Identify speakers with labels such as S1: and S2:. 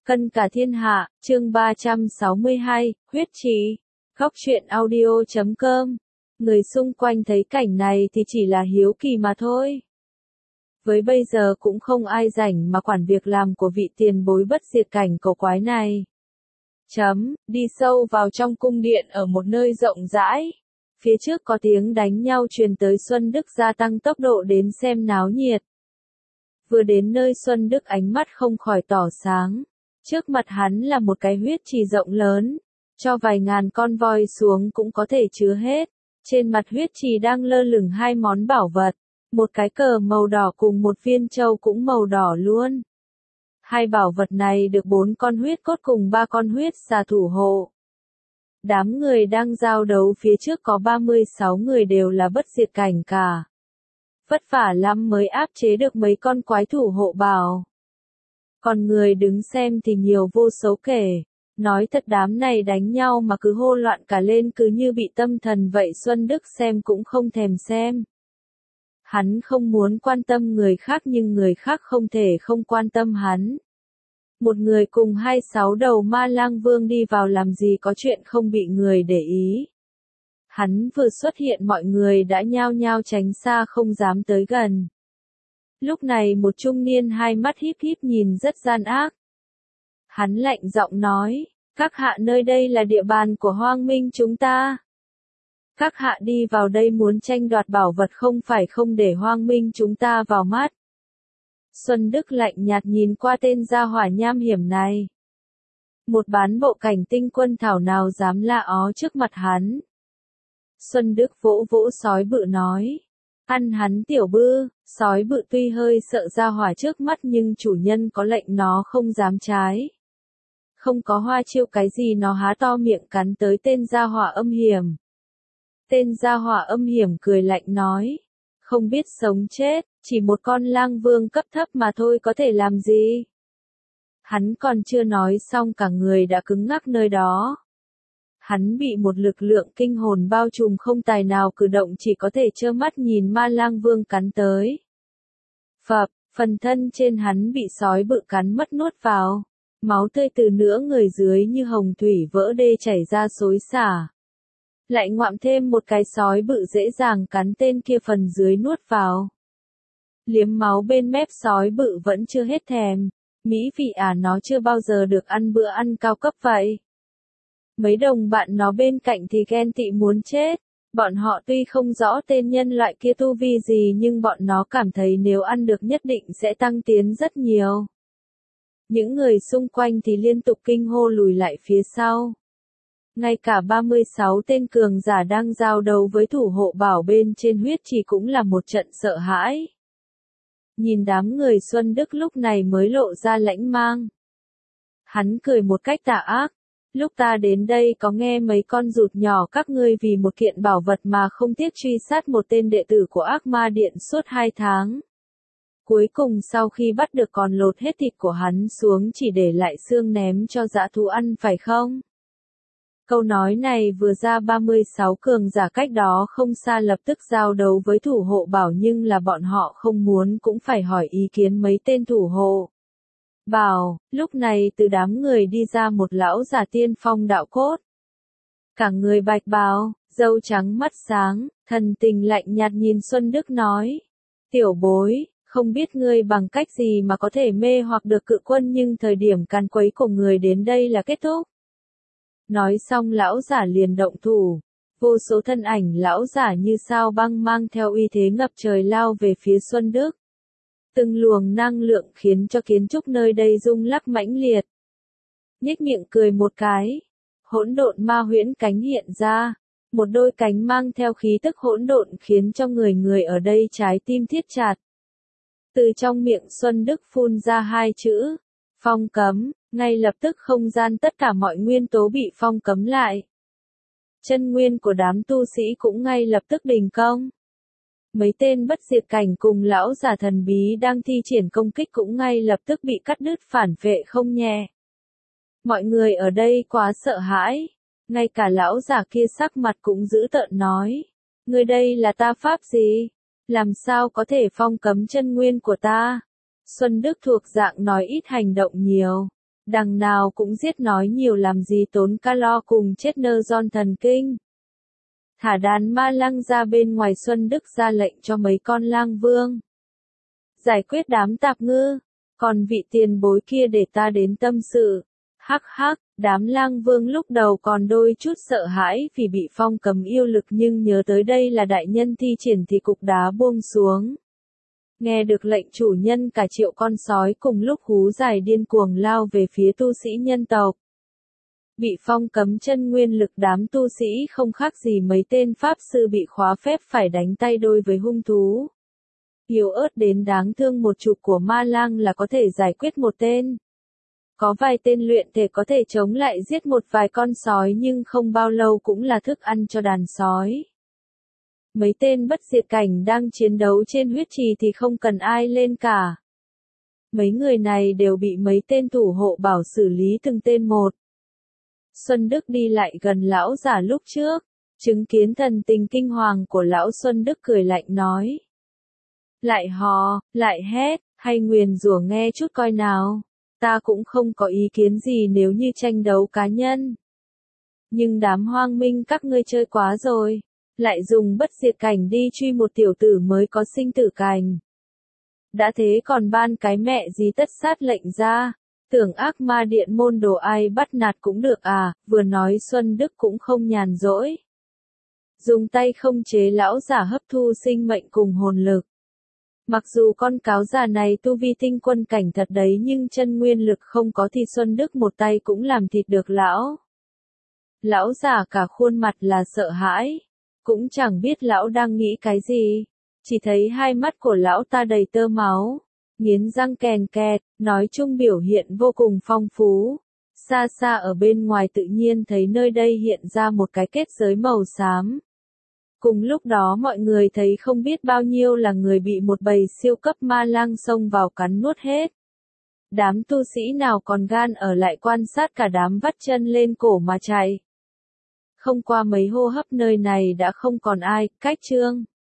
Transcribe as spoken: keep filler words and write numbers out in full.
S1: Cân cả thiên hạ, chương ba trăm sáu mươi hai, huyết trì. Góc truyện audio chấm com. Người xung quanh thấy cảnh này thì chỉ là hiếu kỳ mà thôi. Với bây giờ cũng không ai rảnh mà quản việc làm của vị tiền bối bất diệt cảnh cổ quái này. Chấm, đi sâu vào trong cung điện ở một nơi rộng rãi. Phía trước có tiếng đánh nhau truyền tới, Xuân Đức gia tăng tốc độ đến xem náo nhiệt. Vừa đến nơi, Xuân Đức ánh mắt không khỏi tỏ sáng. Trước mặt hắn là một cái huyết trì rộng lớn, cho vài ngàn con voi xuống cũng có thể chứa hết. Trên mặt huyết trì đang lơ lửng hai món bảo vật, một cái cờ màu đỏ cùng một viên châu cũng màu đỏ luôn. Hai bảo vật này được bốn con huyết cốt cùng ba con huyết xà thủ hộ. Đám người đang giao đấu phía trước có ba mươi sáu người đều là bất diệt cảnh cả. Vất vả lắm mới áp chế được mấy con quái thủ hộ bảo. Còn người đứng xem thì nhiều vô số kể. Nói thật, đám này đánh nhau mà cứ hô loạn cả lên, cứ như bị tâm thần vậy. Xuân Đức xem cũng không thèm xem. Hắn không muốn quan tâm người khác nhưng người khác không thể không quan tâm hắn. Một người cùng hai sáu đầu ma lang vương đi vào làm gì có chuyện không bị người để ý. Hắn vừa xuất hiện mọi người đã nhao nhao tránh xa không dám tới gần. Lúc này một trung niên hai mắt híp híp nhìn rất gian ác. Hắn lạnh giọng nói, các hạ, nơi đây là địa bàn của Hoang Minh chúng ta. Các hạ đi vào đây muốn tranh đoạt bảo vật không phải không để Hoang Minh chúng ta vào mắt. Xuân Đức lạnh nhạt nhìn qua tên gia hỏa nham hiểm này. Một bán bộ cảnh tinh quân thảo nào dám la ó trước mặt hắn. Xuân Đức vỗ vỗ sói bự nói, ăn hắn tiểu bư. Sói bự tuy hơi sợ gia hỏa trước mắt nhưng chủ nhân có lệnh nó không dám trái. Không có hoa chiêu cái gì nó há to miệng cắn tới tên gia hỏa âm hiểm. Tên gia hỏa âm hiểm cười lạnh nói, không biết sống chết, chỉ một con lang vương cấp thấp mà thôi có thể làm gì. Hắn còn chưa nói xong cả người đã cứng ngắc nơi đó. Hắn bị một lực lượng kinh hồn bao trùm, không tài nào cử động, chỉ có thể trơ mắt nhìn ma lang vương cắn tới. Phập, phần thân trên hắn bị sói bự cắn mất nuốt vào. Máu tươi từ nửa người dưới như hồng thủy vỡ đê chảy ra xối xả. Lại ngoạm thêm một cái sói bự dễ dàng cắn tên kia phần dưới nuốt vào. Liếm máu bên mép sói bự vẫn chưa hết thèm. Mỹ vị à, nó chưa bao giờ được ăn bữa ăn cao cấp vậy. Mấy đồng bạn nó bên cạnh thì ghen tị muốn chết. Bọn họ tuy không rõ tên nhân loại kia tu vi gì nhưng bọn nó cảm thấy nếu ăn được nhất định sẽ tăng tiến rất nhiều. Những người xung quanh thì liên tục kinh hô lùi lại phía sau. Ngay cả ba mươi sáu tên cường giả đang giao đấu với thủ hộ bảo bên trên huyết trì cũng là một trận sợ hãi. Nhìn đám người, Xuân Đức lúc này mới lộ ra lãnh mang. Hắn cười một cách tà ác. Lúc ta đến đây có nghe mấy con rụt nhỏ các ngươi vì một kiện bảo vật mà không tiếc truy sát một tên đệ tử của Ác Ma Điện suốt hai tháng. Cuối cùng sau khi bắt được còn lột hết thịt của hắn xuống chỉ để lại xương ném cho dã thú ăn phải không? Câu nói này vừa ra, ba mươi sáu cường giả cách đó không xa lập tức giao đấu với thủ hộ bảo, nhưng là bọn họ không muốn cũng phải hỏi ý kiến mấy tên thủ hộ bảo. Lúc này từ đám người đi ra một lão già tiên phong đạo cốt. Cả người bạch bào, râu trắng mắt sáng, thần tình lạnh nhạt nhìn Xuân Đức nói. Tiểu bối, không biết ngươi bằng cách gì mà có thể mê hoặc được cự quân nhưng thời điểm càn quấy của người đến đây là kết thúc. Nói xong lão giả liền động thủ. Vô số thân ảnh lão giả như sao băng mang theo uy thế ngập trời lao về phía Xuân Đức. Từng luồng năng lượng khiến cho kiến trúc nơi đây rung lắc mãnh liệt. Nhếch miệng cười một cái, hỗn độn ma huyễn cánh hiện ra, một đôi cánh mang theo khí tức hỗn độn khiến cho người người ở đây trái tim thiết chặt. Từ trong miệng Xuân Đức phun ra hai chữ, phong cấm, ngay lập tức không gian tất cả mọi nguyên tố bị phong cấm lại. Chân nguyên của đám tu sĩ cũng ngay lập tức đình công. Mấy tên bất diệt cảnh cùng lão giả thần bí đang thi triển công kích cũng ngay lập tức bị cắt đứt, phản phệ không nhẹ. Mọi người ở đây quá sợ hãi. Ngay cả lão giả kia sắc mặt cũng dữ tợn nói. Người đây là ta pháp gì? Làm sao có thể phong cấm chân nguyên của ta? Xuân Đức thuộc dạng nói ít hành động nhiều. Đằng nào cũng giết nói nhiều làm gì tốn calo cùng chết nơ giòn thần kinh. Thả đàn ma lang ra bên ngoài. Xuân Đức ra lệnh cho mấy con lang vương giải quyết đám tạp ngư, còn vị tiền bối kia để ta đến tâm sự. Hắc hắc, đám lang vương lúc đầu còn đôi chút sợ hãi vì bị phong cấm yêu lực, nhưng nhớ tới đây là đại nhân thi triển thì cục đá buông xuống. Nghe được lệnh chủ nhân, cả triệu con sói cùng lúc hú dài điên cuồng lao về phía tu sĩ nhân tộc. Bị phong cấm chân nguyên lực, đám tu sĩ không khác gì mấy tên pháp sư bị khóa phép phải đánh tay đôi với hung thú. Yếu ớt đến đáng thương, một chục của ma lang là có thể giải quyết một tên. Có vài tên luyện thể có thể chống lại giết một vài con sói, nhưng không bao lâu cũng là thức ăn cho đàn sói. Mấy tên bất diệt cảnh đang chiến đấu trên huyết trì thì không cần ai lên cả. Mấy người này đều bị mấy tên thủ hộ bảo xử lý từng tên một. Xuân Đức đi lại gần lão giả lúc trước, chứng kiến thần tình kinh hoàng của lão. Xuân Đức cười lạnh nói: lại hò, lại hét, hay nguyền rủa nghe chút coi nào. Ta cũng không có ý kiến gì nếu như tranh đấu cá nhân. Nhưng đám hoang minh các ngươi chơi quá rồi. Lại dùng bất diệt cảnh đi truy một tiểu tử mới có sinh tử cảnh. Đã thế còn ban cái mẹ gì tất sát lệnh ra. Tưởng ác ma điện môn đồ ai bắt nạt cũng được à. Vừa nói Xuân Đức cũng không nhàn rỗi. Dùng tay không chế lão giả hấp thu sinh mệnh cùng hồn lực. Mặc dù con cáo già này tu vi tinh quân cảnh thật đấy, nhưng chân nguyên lực không có thì Xuân Đức một tay cũng làm thịt được lão. Lão già cả khuôn mặt là sợ hãi. Cũng chẳng biết lão đang nghĩ cái gì. Chỉ thấy hai mắt của lão ta đầy tơ máu. Nghiến răng kèn kẹt, nói chung biểu hiện vô cùng phong phú. Xa xa ở bên ngoài tự nhiên thấy nơi đây hiện ra một cái kết giới màu xám. Cùng lúc đó mọi người thấy không biết bao nhiêu là người bị một bầy siêu cấp ma lang xông vào cắn nuốt hết. Đám tu sĩ nào còn gan ở lại quan sát, cả đám vắt chân lên cổ mà chạy. Không qua mấy hô hấp nơi này đã không còn ai. Cách chương